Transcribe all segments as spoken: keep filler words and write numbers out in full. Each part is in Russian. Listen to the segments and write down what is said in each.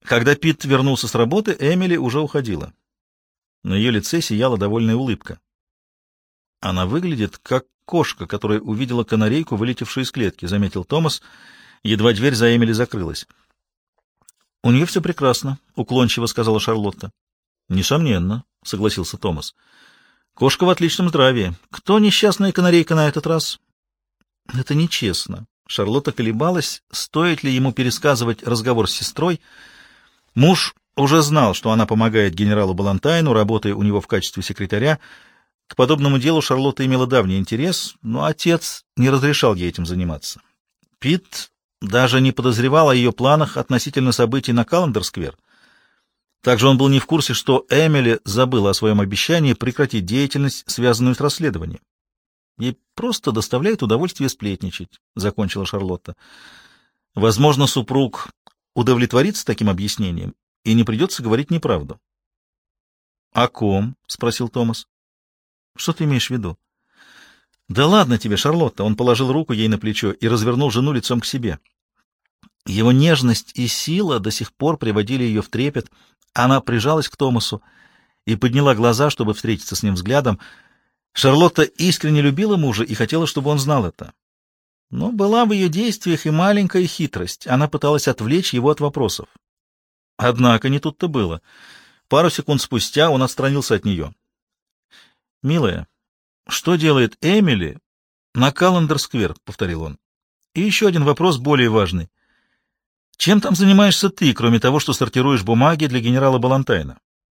Когда Пит вернулся с работы, Эмили уже уходила. На ее лице сияла довольная улыбка. Она выглядит как кошка, которая увидела канарейку, вылетевшую из клетки, — заметил Томас, едва дверь за Эмили закрылась. — У нее все прекрасно, — уклончиво сказала Шарлотта. — Несомненно, — согласился Томас. — Кошка в отличном здравии. Кто несчастная канарейка на этот раз? — Это нечестно. Шарлотта колебалась, стоит ли ему пересказывать разговор с сестрой. Муж уже знал, что она помогает генералу Балантайну, работая у него в качестве секретаря. К подобному делу Шарлотта имела давний интерес, но отец не разрешал ей этим заниматься. Пит даже не подозревал о ее планах относительно событий на Каллендер-сквер. Также он был не в курсе, что Эмили забыла о своем обещании прекратить деятельность, связанную с расследованием. Ей просто доставляет удовольствие сплетничать, — закончила Шарлотта. Возможно, супруг удовлетворится таким объяснением, и не придется говорить неправду. — О ком? — спросил Томас. — Что ты имеешь в виду? — Да ладно тебе, Шарлотта. Он положил руку ей на плечо и развернул жену лицом к себе. Его нежность и сила до сих пор приводили ее в трепет. Она прижалась к Томасу и подняла глаза, чтобы встретиться с ним взглядом. Шарлотта искренне любила мужа и хотела, чтобы он знал это. Но была в ее действиях и маленькая хитрость. Она пыталась отвлечь его от вопросов. Однако не тут-то было. Пару секунд спустя он отстранился от нее. — Милая, что делает Эмили на Каллендер-сквер? — повторил он. — И еще один вопрос более важный. Чем там занимаешься ты, кроме того, что сортируешь бумаги для генерала Балантайна?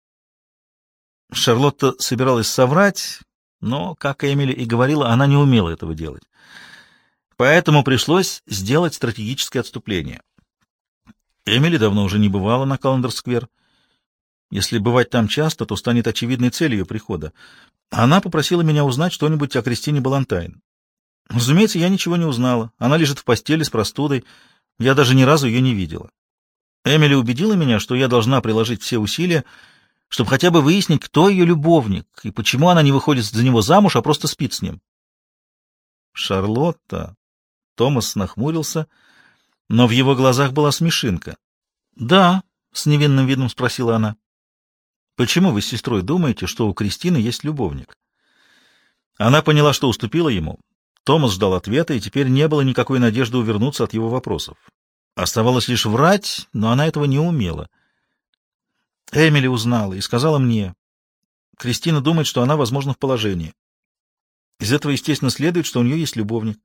Шарлотта собиралась соврать, но, как Эмили и говорила, она не умела этого делать. Поэтому пришлось сделать стратегическое отступление. Эмили давно уже не бывала на Каллендер-сквер. Если бывать там часто, то станет очевидной целью ее прихода. Она попросила меня узнать что-нибудь о Кристине Балантайн. Разумеется, я ничего не узнала. Она лежит в постели с простудой. Я даже ни разу ее не видела. Эмили убедила меня, что я должна приложить все усилия, чтобы хотя бы выяснить, кто ее любовник и почему она не выходит за него замуж, а просто спит с ним. Шарлотта. Томас нахмурился, но в его глазах была смешинка. — Да, — с невинным видом спросила она. — Почему вы с сестрой думаете, что у Кристины есть любовник? Она поняла, что уступила ему. Томас ждал ответа, и теперь не было никакой надежды увернуться от его вопросов. Оставалось лишь врать, но она этого не умела. Эмили узнала и сказала мне. Кристина думает, что она, возможно, в положении. Из этого, естественно, следует, что у нее есть любовник.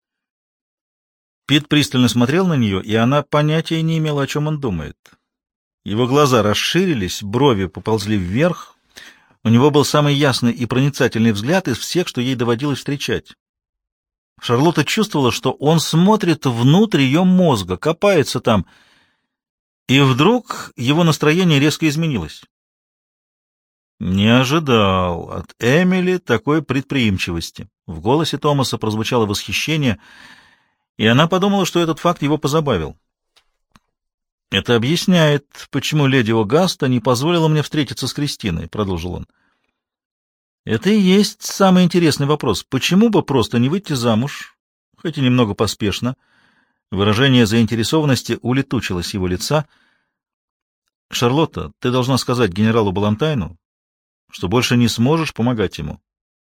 Пит пристально смотрел на нее, и она понятия не имела, о чем он думает. Его глаза расширились, брови поползли вверх. У него был самый ясный и проницательный взгляд из всех, что ей доводилось встречать. Шарлотта чувствовала, что он смотрит внутрь ее мозга, копается там, и вдруг его настроение резко изменилось. Не ожидал от Эмили такой предприимчивости. В голосе Томаса прозвучало восхищение, и она подумала, что этот факт его позабавил. «Это объясняет, почему леди О'Гаста не позволила мне встретиться с Кристиной», — продолжил он. «Это и есть самый интересный вопрос. Почему бы просто не выйти замуж, хоть и немного поспешно?» Выражение заинтересованности улетучилось с его лица. «Шарлотта, ты должна сказать генералу Балантайну, что больше не сможешь помогать ему».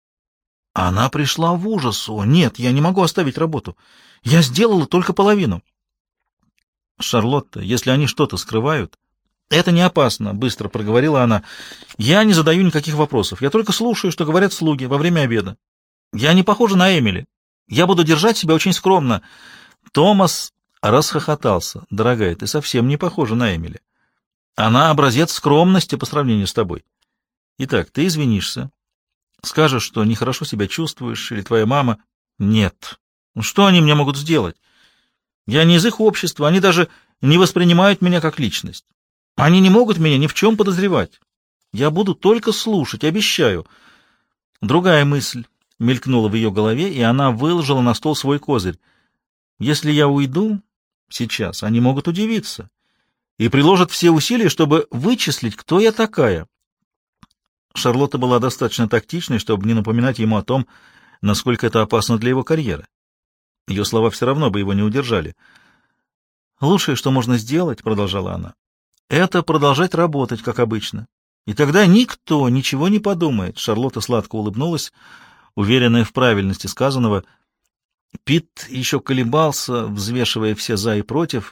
Она пришла в ужас. «О, нет, я не могу оставить работу. Я сделала только половину». «Шарлотта, если они что-то скрывают...» «Это не опасно», — быстро проговорила она. «Я не задаю никаких вопросов. Я только слушаю, что говорят слуги во время обеда. Я не похожа на Эмили. Я буду держать себя очень скромно». Томас расхохотался. «Дорогая, ты совсем не похожа на Эмили. Она образец скромности по сравнению с тобой. Итак, ты извинишься. Скажешь, что нехорошо себя чувствуешь, или твоя мама...» «Нет. Ну что они мне могут сделать? Я не из их общества, они даже не воспринимают меня как личность. Они не могут меня ни в чем подозревать. Я буду только слушать, обещаю». Другая мысль мелькнула в ее голове, и она выложила на стол свой козырь. «Если я уйду сейчас, они могут удивиться и приложат все усилия, чтобы вычислить, кто я такая». Шарлотта была достаточно тактичной, чтобы не напоминать ему о том, насколько это опасно для его карьеры. Ее слова все равно бы его не удержали. «Лучшее, что можно сделать, — продолжала она, это продолжать работать, как обычно. И тогда никто ничего не подумает. Шарлотта сладко улыбнулась, уверенная в правильности сказанного. Пит еще колебался, взвешивая все «за» и «против».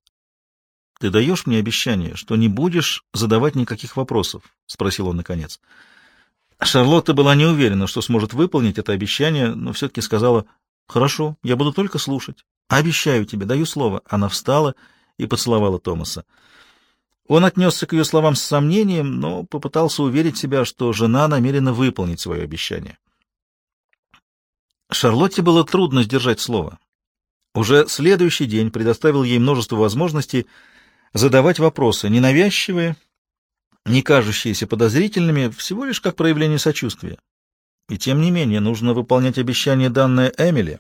— Ты даешь мне обещание, что не будешь задавать никаких вопросов? — спросил он наконец. Шарлотта была не уверена, что сможет выполнить это обещание, но все-таки сказала: — Хорошо, я буду только слушать. Обещаю тебе, даю слово. Она встала и поцеловала Томаса. Он отнесся к ее словам с сомнением, но попытался уверить себя, что жена намерена выполнить свое обещание. Шарлотте было трудно сдержать слово. Уже следующий день предоставил ей множество возможностей задавать вопросы, ненавязчивые, не кажущиеся подозрительными, всего лишь как проявление сочувствия. И тем не менее нужно выполнять обещание, данное Эмили.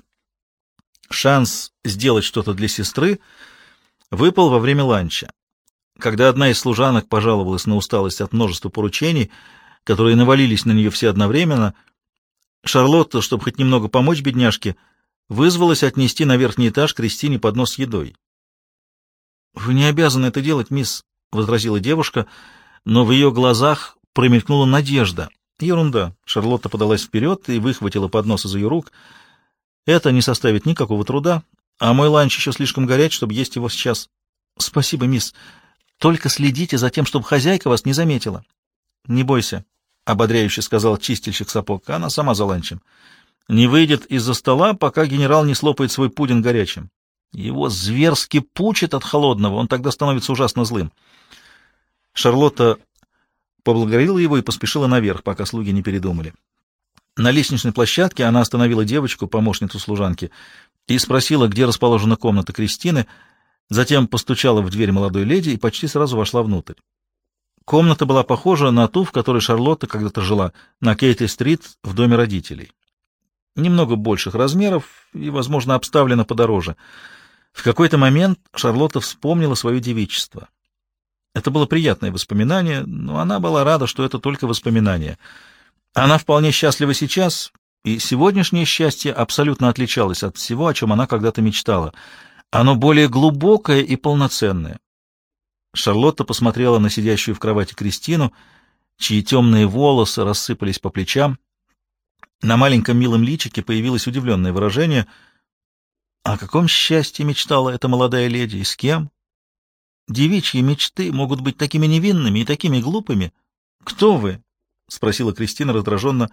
Шанс сделать что-то для сестры выпал во время ланча. Когда одна из служанок пожаловалась на усталость от множества поручений, которые навалились на нее все одновременно, Шарлотта, чтобы хоть немного помочь бедняжке, вызвалась отнести на верхний этаж Кристине поднос с едой. — Вы не обязаны это делать, мисс, — возразила девушка, но в ее глазах промелькнула надежда. Ерунда. Шарлотта подалась вперед и выхватила поднос из ее рук. Это не составит никакого труда, а мой ланч еще слишком горяч, чтобы есть его сейчас. — Спасибо, мисс. Только следите за тем, чтобы хозяйка вас не заметила. — Не бойся, — ободряюще сказал чистильщик сапог. Она сама за ланчем. Не выйдет из-за стола, пока генерал не слопает свой пудинг горячим. Его зверски пучит от холодного, он тогда становится ужасно злым. Шарлотта поблагодарила его и поспешила наверх, пока слуги не передумали. На лестничной площадке она остановила девочку, помощницу служанки, и спросила, где расположена комната Кристины, затем постучала в дверь молодой леди и почти сразу вошла внутрь. Комната была похожа на ту, в которой Шарлотта когда-то жила, на Кейти-стрит в доме родителей. Немного больших размеров и, возможно, обставлена подороже. В какой-то момент Шарлотта вспомнила свое девичество. Это было приятное воспоминание, но она была рада, что это только воспоминание. Она вполне счастлива сейчас, и сегодняшнее счастье абсолютно отличалось от всего, о чем она когда-то мечтала. Оно более глубокое и полноценное. Шарлотта посмотрела на сидящую в кровати Кристину, чьи темные волосы рассыпались по плечам. На маленьком милом личике появилось удивленное выражение. О каком счастье мечтала эта молодая леди и с кем? Девичьи мечты могут быть такими невинными и такими глупыми. — Кто вы? — спросила Кристина раздраженно.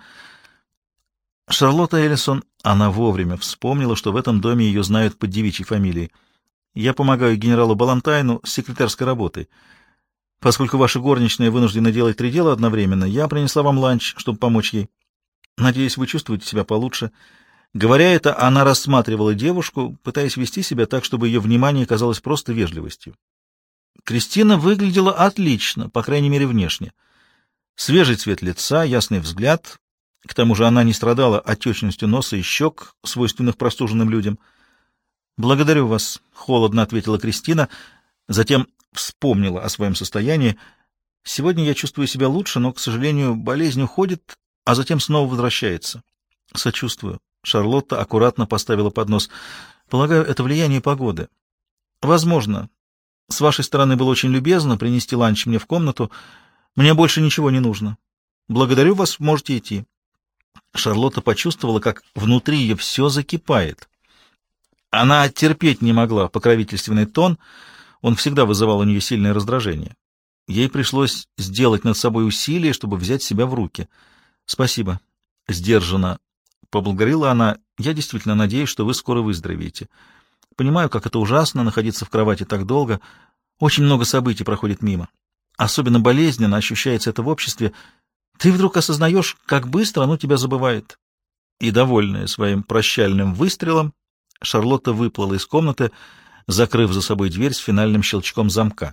Шарлотта Эллисон. Она вовремя вспомнила, что в этом доме ее знают под девичьей фамилией. Я помогаю генералу Балантайну с секретарской работой. Поскольку ваша горничная вынуждена делать три дела одновременно, я принесла вам ланч, чтобы помочь ей. Надеюсь, вы чувствуете себя получше. Говоря это, она рассматривала девушку, пытаясь вести себя так, чтобы ее внимание казалось просто вежливостью. Кристина выглядела отлично, по крайней мере, внешне. Свежий цвет лица, ясный взгляд. К тому же она не страдала отечностью носа и щек, свойственных простуженным людям. «Благодарю вас», — холодно ответила Кристина, затем вспомнила о своем состоянии. «Сегодня я чувствую себя лучше, но, к сожалению, болезнь уходит, а затем снова возвращается». «Сочувствую». Шарлотта аккуратно поставила поднос. «Полагаю, это влияние погоды». «Возможно. С вашей стороны было очень любезно принести ланч мне в комнату. Мне больше ничего не нужно. Благодарю вас, можете идти». Шарлотта почувствовала, как внутри ее все закипает. Она терпеть не могла покровительственный тон, он всегда вызывал у нее сильное раздражение. Ей пришлось сделать над собой усилие, чтобы взять себя в руки. «Спасибо», — сдержанно поблагодарила она. «Я действительно надеюсь, что вы скоро выздоровеете. Понимаю, как это ужасно находиться в кровати так долго. Очень много событий проходит мимо. Особенно болезненно ощущается это в обществе. Ты вдруг осознаешь, как быстро оно тебя забывает». И, довольная своим прощальным выстрелом, Шарлотта выплыла из комнаты, закрыв за собой дверь с финальным щелчком замка.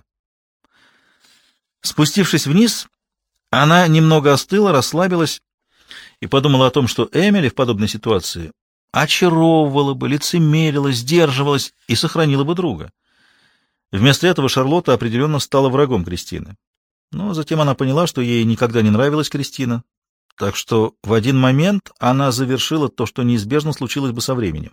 Спустившись вниз, она немного остыла, расслабилась и подумала о том, что Эмили в подобной ситуации очаровывала бы, лицемерила, сдерживалась и сохранила бы друга. Вместо этого Шарлотта определенно стала врагом Кристины. Но затем она поняла, что ей никогда не нравилась Кристина, так что в один момент она завершила то, что неизбежно случилось бы со временем.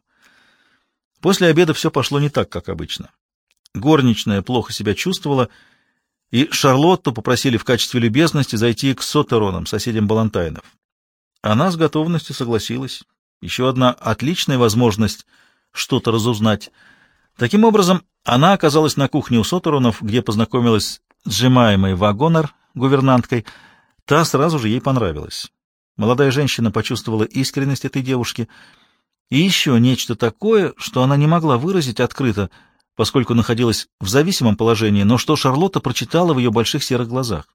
После обеда все пошло не так, как обычно. Горничная плохо себя чувствовала, и Шарлотту попросили в качестве любезности зайти к Соттеронам, соседям Балантайнов. Она с готовностью согласилась. Еще одна отличная возможность что-то разузнать. Таким образом, она оказалась на кухне у Соттеронов, где познакомилась с Джемаймой Вагонер, гувернанткой. Та сразу же ей понравилась. Молодая женщина почувствовала искренность этой девушки и еще нечто такое, что она не могла выразить открыто, поскольку находилась в зависимом положении, но что Шарлотта прочитала в ее больших серых глазах.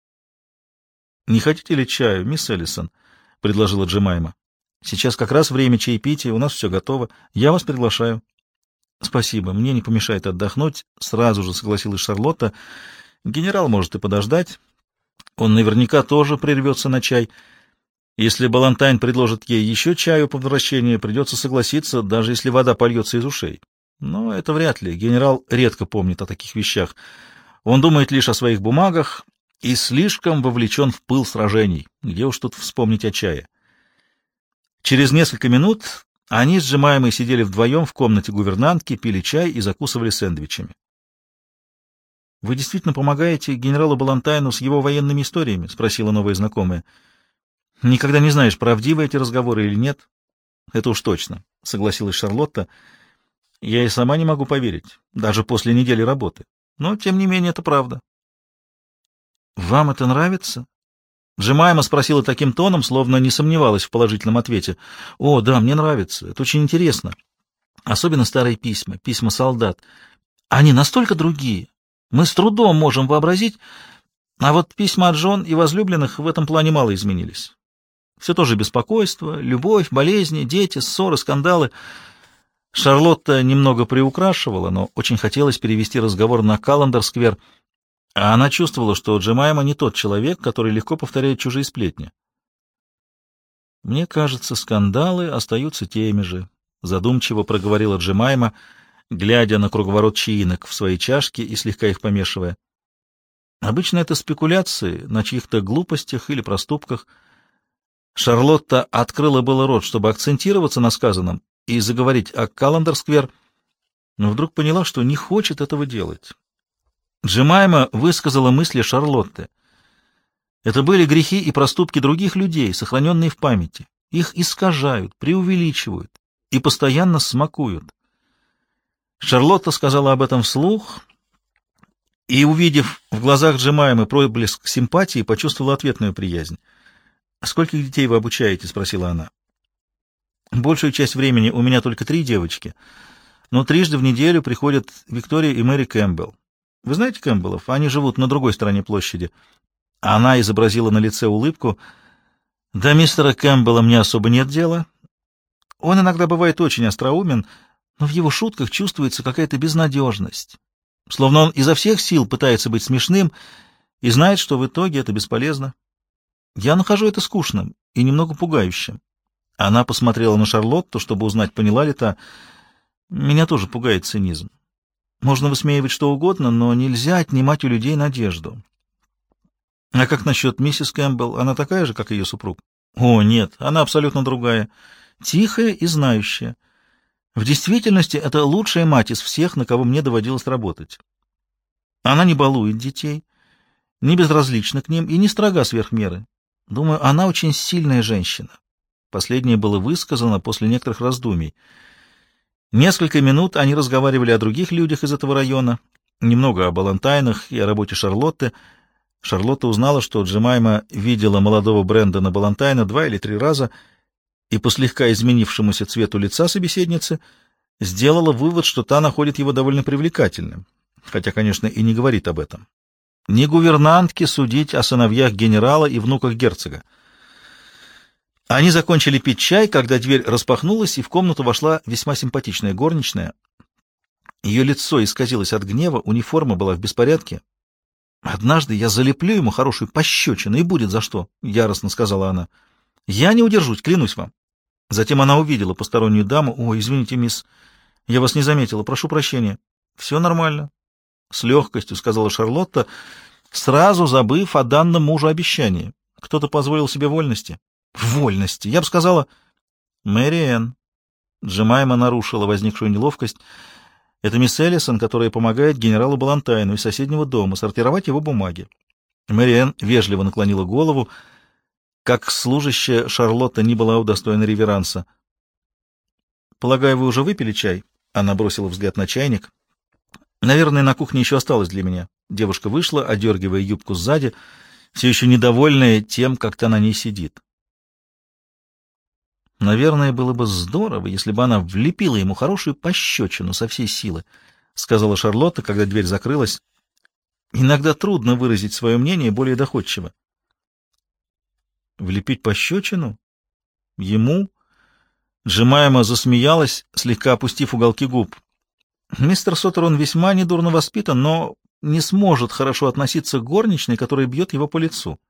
«Не хотите ли чаю, мисс Эллисон?» — предложила Джемайма. «Сейчас как раз время чаепития, у нас все готово. Я вас приглашаю». «Спасибо, мне не помешает отдохнуть», — сразу же согласилась Шарлотта. «Генерал может и подождать. Он наверняка тоже прервется на чай. Если Балантайн предложит ей еще чаю по возвращении, придется согласиться, даже если вода польется из ушей. Но это вряд ли. Генерал редко помнит о таких вещах. Он думает лишь о своих бумагах и слишком вовлечен в пыл сражений. Где уж тут вспомнить о чае?» Через несколько минут они с Джемаймой сидели вдвоем в комнате гувернантки, пили чай и закусывали сэндвичами. — Вы действительно помогаете генералу Балантайну с его военными историями? — спросила новая знакомая. — Никогда не знаешь, правдивы эти разговоры или нет. — Это уж точно, — согласилась Шарлотта. — Я и сама не могу поверить, даже после недели работы. Но, тем не менее, это правда. — Вам это нравится? Джемайма спросила таким тоном, словно не сомневалась в положительном ответе. — О, да, мне нравится. Это очень интересно. Особенно старые письма, письма солдат. Они настолько другие. Мы с трудом можем вообразить, а вот письма от жен и возлюбленных в этом плане мало изменились. Все тоже беспокойство, любовь, болезни, дети, ссоры, скандалы. Шарлотта немного приукрашивала, но очень хотелось перевести разговор на Каллендер-сквер, а она чувствовала, что Джемайма не тот человек, который легко повторяет чужие сплетни. «Мне кажется, скандалы остаются теми же», — задумчиво проговорила Джемайма, глядя на круговорот чаинок в своей чашке и слегка их помешивая. «Обычно это спекуляции на чьих-то глупостях или проступках». Шарлотта открыла было рот, чтобы акцентироваться на сказанном и заговорить о Каллендер-сквер, но вдруг поняла, что не хочет этого делать. Джемайма высказала мысли Шарлотты. Это были грехи и проступки других людей, сохраненные в памяти. Их искажают, преувеличивают и постоянно смакуют. Шарлотта сказала об этом вслух и, увидев в глазах Джемаймы проблеск симпатии, почувствовала ответную приязнь. «Скольких детей вы обучаете?» — спросила она. «Большую часть времени у меня только три девочки, но трижды в неделю приходят Виктория и Мэри Кэмпбелл. Вы знаете Кэмпбеллов? Они живут на другой стороне площади». Она изобразила на лице улыбку. «До мистера Кэмпбелла мне особо нет дела. Он иногда бывает очень остроумен, но в его шутках чувствуется какая-то безнадежность, словно он изо всех сил пытается быть смешным и знает, что в итоге это бесполезно. Я нахожу это скучным и немного пугающим». Она посмотрела на Шарлотту, чтобы узнать, поняла ли та. «Меня тоже пугает цинизм. Можно высмеивать что угодно, но нельзя отнимать у людей надежду». «А как насчет миссис Кэмпбелл? Она такая же, как ее супруг?» «О, нет, она абсолютно другая. Тихая и знающая. В действительности, это лучшая мать из всех, на кого мне доводилось работать. Она не балует детей, не безразлична к ним и не строга сверх меры. Думаю, она очень сильная женщина». Последнее было высказано после некоторых раздумий. Несколько минут они разговаривали о других людях из этого района, немного о Балантайнах и о работе Шарлотты. Шарлотта узнала, что Джемайма видела молодого Брэндона Балантайна два или три раза, и по слегка изменившемуся цвету лица собеседницы сделала вывод, что та находит его довольно привлекательным, хотя, конечно, и не говорит об этом. Не гувернантке судить о сыновьях генерала и внуках герцога. Они закончили пить чай, когда дверь распахнулась, и в комнату вошла весьма симпатичная горничная. Ее лицо исказилось от гнева, униформа была в беспорядке. «Однажды я залеплю ему хорошую пощечину, и будет за что», — яростно сказала она. «Я не удержусь, клянусь вам». Затем она увидела постороннюю даму. «О, извините, мисс, я вас не заметила, прошу прощения». «Все нормально», — с легкостью сказала Шарлотта, сразу забыв о данном мужу обещании. «Кто-то позволил себе вольности». «Вольности! Я бы сказала...» «Мэри Энн». Джемайма нарушила возникшую неловкость. Это мисс Эллисон, которая помогает генералу Балантайну из соседнего дома сортировать его бумаги. Мэриэн вежливо наклонила голову, как служащая Шарлотта не была удостоена реверанса. «Полагаю, вы уже выпили чай?» Она бросила взгляд на чайник. «Наверное, на кухне еще осталось для меня». Девушка вышла, одергивая юбку сзади, все еще недовольная тем, как та на ней сидит. «Наверное, было бы здорово, если бы она влепила ему хорошую пощечину со всей силы», — сказала Шарлотта, когда дверь закрылась. «Иногда трудно выразить свое мнение более доходчиво». «Влепить пощечину? Ему?» Джемайма засмеялась, слегка опустив уголки губ. «Мистер Соттерон весьма недурно воспитан, но не сможет хорошо относиться к горничной, которая бьет его по лицу».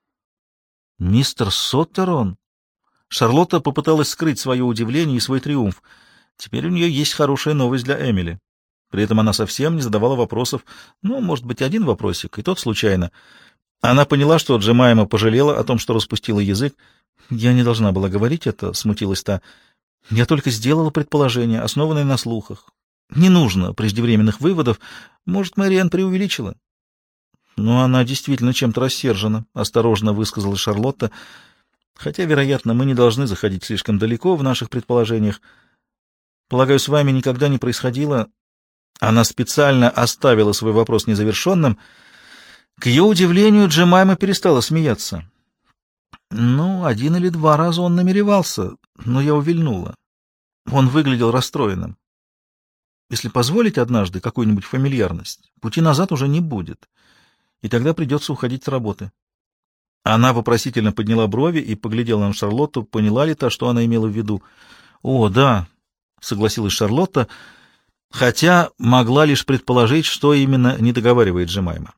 «Мистер Соттерон?» Шарлотта попыталась скрыть свое удивление и свой триумф. Теперь у нее есть хорошая новость для Эмили. При этом она совсем не задавала вопросов. Ну, может быть, один вопросик, и тот случайно. Она поняла, что Джемайма пожалела о том, что распустила язык. «Я не должна была говорить это», — смутилась та. «Я только сделала предположение, основанное на слухах. Не нужно преждевременных выводов. Может, Мэриэн преувеличила?» «Но она действительно чем-то рассержена», — осторожно высказала Шарлотта. «Хотя, вероятно, мы не должны заходить слишком далеко в наших предположениях. Полагаю, с вами никогда не происходило...» Она специально оставила свой вопрос незавершенным. К ее удивлению, Джемайма перестала смеяться. «Ну, один или два раза он намеревался, но я увильнула. Он выглядел расстроенным. Если позволить однажды какую-нибудь фамильярность, пути назад уже не будет, и тогда придется уходить с работы». Она вопросительно подняла брови и поглядела на Шарлотту, поняла ли та, что она имела в виду. «О, да», — согласилась Шарлотта, хотя могла лишь предположить, что именно не договаривает Джемайма.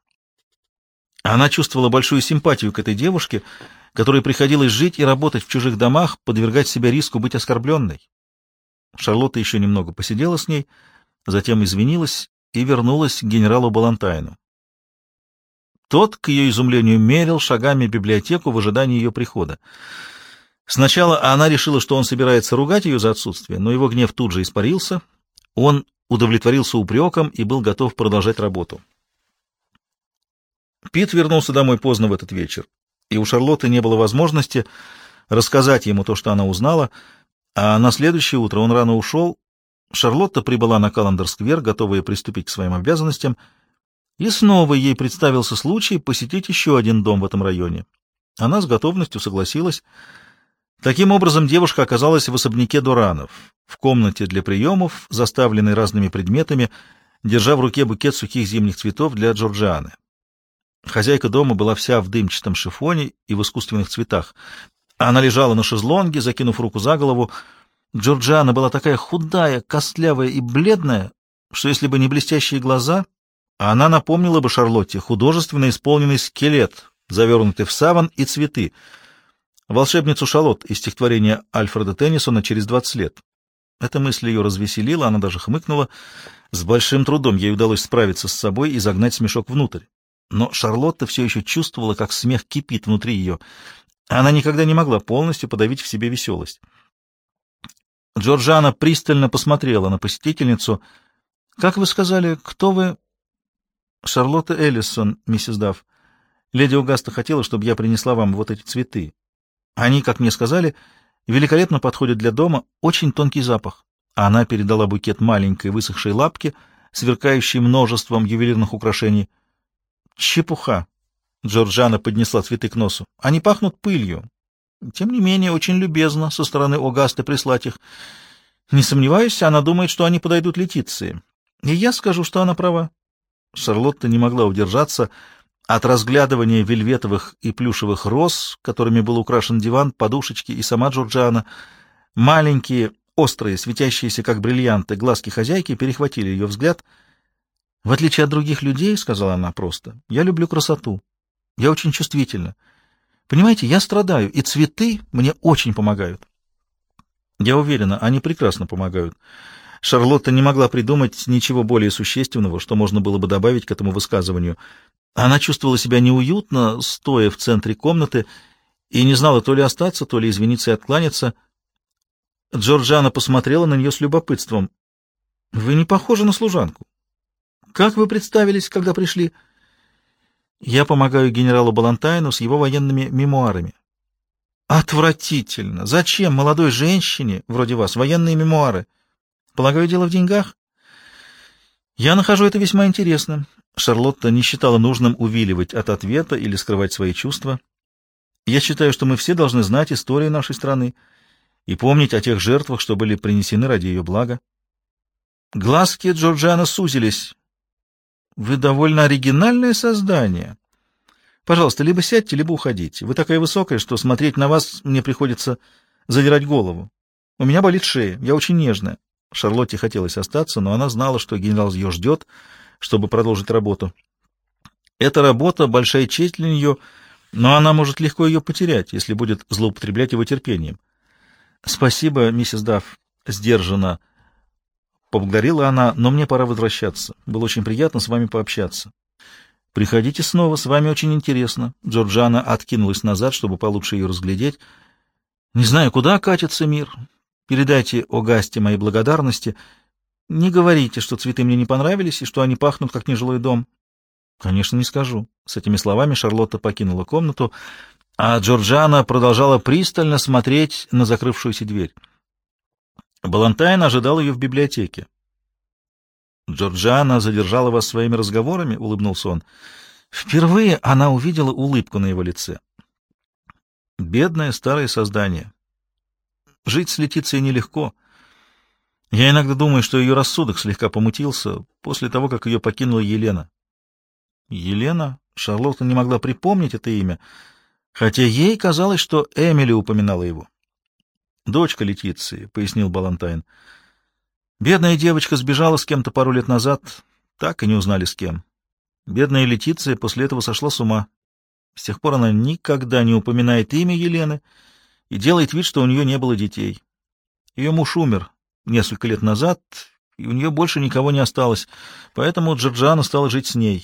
Она чувствовала большую симпатию к этой девушке, которой приходилось жить и работать в чужих домах, подвергать себя риску быть оскорбленной. Шарлотта еще немного посидела с ней, затем извинилась и вернулась к генералу Балантайну. Тот, к ее изумлению, мерил шагами библиотеку в ожидании ее прихода. Сначала она решила, что он собирается ругать ее за отсутствие, но его гнев тут же испарился. Он удовлетворился упреком и был готов продолжать работу. Пит вернулся домой поздно в этот вечер, и у Шарлотты не было возможности рассказать ему то, что она узнала, а на следующее утро он рано ушел. Шарлотта прибыла на Каллендер-сквер, готовая приступить к своим обязанностям, и снова ей представился случай посетить еще один дом в этом районе. Она с готовностью согласилась. Таким образом, девушка оказалась в особняке Дуранов, в комнате для приемов, заставленной разными предметами, держа в руке букет сухих зимних цветов для Джорджианы. Хозяйка дома была вся в дымчатом шифоне и в искусственных цветах. Она лежала на шезлонге, закинув руку за голову. Джорджиана была такая худая, костлявая и бледная, что если бы не блестящие глаза, она напомнила бы Шарлотте художественно исполненный скелет, завернутый в саван и цветы, волшебницу Шалот из стихотворения Альфреда Теннисона «Через двадцать лет». Эта мысль ее развеселила, она даже хмыкнула. С большим трудом ей удалось справиться с собой и загнать смешок внутрь. Но Шарлотта все еще чувствовала, как смех кипит внутри ее. Она никогда не могла полностью подавить в себе веселость. Джорджиана пристально посмотрела на посетительницу. «Как вы сказали, кто вы?» «Шарлотта Эллисон, миссис Дафф. Леди Огаста хотела, чтобы я принесла вам вот эти цветы. Они, как мне сказали, великолепно подходят для дома, очень тонкий запах». Она передала букет маленькой высохшей лапки, сверкающей множеством ювелирных украшений. «Чепуха!» — Джорджиана поднесла цветы к носу. «Они пахнут пылью. Тем не менее, очень любезно со стороны Огасты прислать их. Не сомневаюсь, она думает, что они подойдут Летиции. И я скажу, что она права». Шарлотта не могла удержаться от разглядывания вельветовых и плюшевых роз, которыми был украшен диван, подушечки и сама Джорджиана. Маленькие, острые, светящиеся как бриллианты, глазки хозяйки перехватили ее взгляд. «В отличие от других людей, — сказала она просто, — я люблю красоту. Я очень чувствительна. Понимаете, я страдаю, и цветы мне очень помогают». «Я уверена, они прекрасно помогают». Шарлотта не могла придумать ничего более существенного, что можно было бы добавить к этому высказыванию. Она чувствовала себя неуютно, стоя в центре комнаты, и не знала то ли остаться, то ли извиниться и откланяться. Джорджиана посмотрела на нее с любопытством. Вы не похожи на служанку. Как вы представились, когда пришли? Я помогаю генералу Балантайну с его военными мемуарами. Отвратительно! Зачем молодой женщине, вроде вас, военные мемуары? Полагаю, дело в деньгах? Я нахожу это весьма интересным. Шарлотта не считала нужным увиливать от ответа или скрывать свои чувства. Я считаю, что мы все должны знать историю нашей страны и помнить о тех жертвах, что были принесены ради ее блага. Глазки Джорджиано сузились. Вы довольно оригинальное создание. Пожалуйста, либо сядьте, либо уходите. Вы такая высокая, что смотреть на вас мне приходится задирать голову. У меня болит шея, я очень нежная. Шарлотте хотелось остаться, но она знала, что генерал ее ждет, чтобы продолжить работу. Эта работа — большая честь для нее, но она может легко ее потерять, если будет злоупотреблять его терпением. — Спасибо, миссис Дафф, — сдержанно поблагодарила она, — но мне пора возвращаться. Было очень приятно с вами пообщаться. — Приходите снова, с вами очень интересно. Джорджиана откинулась назад, чтобы получше ее разглядеть. — Не знаю, куда катится мир. Передайте Огасте мои благодарности. Не говорите, что цветы мне не понравились и что они пахнут, как нежилой дом. — Конечно, не скажу. С этими словами Шарлотта покинула комнату, а Джорджиана продолжала пристально смотреть на закрывшуюся дверь. Балантайн ожидал ее в библиотеке. — Джорджиана задержала вас своими разговорами? — улыбнулся он. Впервые она увидела улыбку на его лице. Бедное старое создание. Жить с Летицией нелегко. Я иногда думаю, что ее рассудок слегка помутился после того, как ее покинула Елена. Елена? Шарлотта не могла припомнить это имя, хотя ей казалось, что Эмили упоминала его. «Дочка Летиции», — пояснил Балантайн. «Бедная девочка сбежала с кем-то пару лет назад, так и не узнали с кем. Бедная Летиция после этого сошла с ума. С тех пор она никогда не упоминает имя Елены и делает вид, что у нее не было детей. Ее муж умер несколько лет назад, и у нее больше никого не осталось, поэтому Джорджиана стала жить с ней».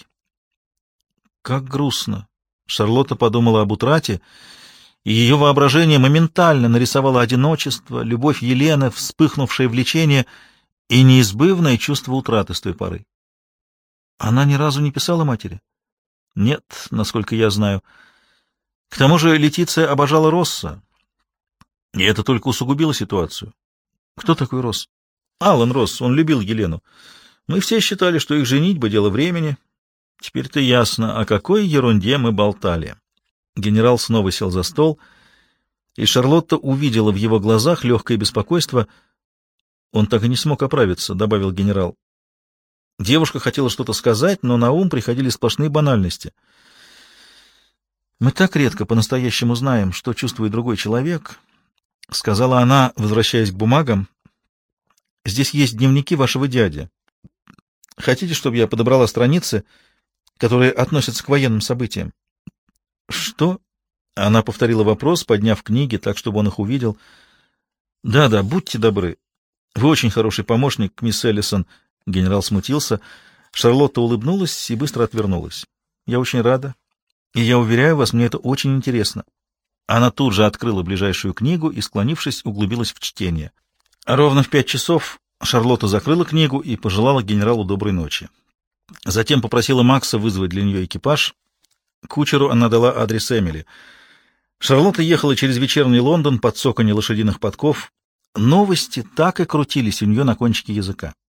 Как грустно. Шарлотта подумала об утрате, и ее воображение моментально нарисовало одиночество, любовь Елены, вспыхнувшее влечение и неизбывное чувство утраты с той поры. Она ни разу не писала матери? Нет, насколько я знаю. К тому же Летиция обожала Росса, и это только усугубило ситуацию. Кто такой Росс? Алан Росс, он любил Елену. Мы все считали, что их женитьба — дело времени. Теперь-то ясно, о какой ерунде мы болтали. Генерал снова сел за стол, и Шарлотта увидела в его глазах легкое беспокойство. «Он так и не смог оправиться», — добавил генерал. Девушка хотела что-то сказать, но на ум приходили сплошные банальности. «Мы так редко по-настоящему знаем, что чувствует другой человек», — сказала она, возвращаясь к бумагам. «Здесь есть дневники вашего дяди. Хотите, чтобы я подобрала страницы, которые относятся к военным событиям?» «Что?» — она повторила вопрос, подняв книги так, чтобы он их увидел. «Да-да, будьте добры. Вы очень хороший помощник, мисс Эллисон». Генерал смутился. Шарлотта улыбнулась и быстро отвернулась. «Я очень рада. И я уверяю вас, мне это очень интересно». Она тут же открыла ближайшую книгу и, склонившись, углубилась в чтение. Ровно в пять часов Шарлотта закрыла книгу и пожелала генералу доброй ночи. Затем попросила Макса вызвать для нее экипаж. Кучеру она дала адрес Эмили. Шарлотта ехала через вечерний Лондон под цоканье лошадиных подков. Новости так и крутились у нее на кончике языка.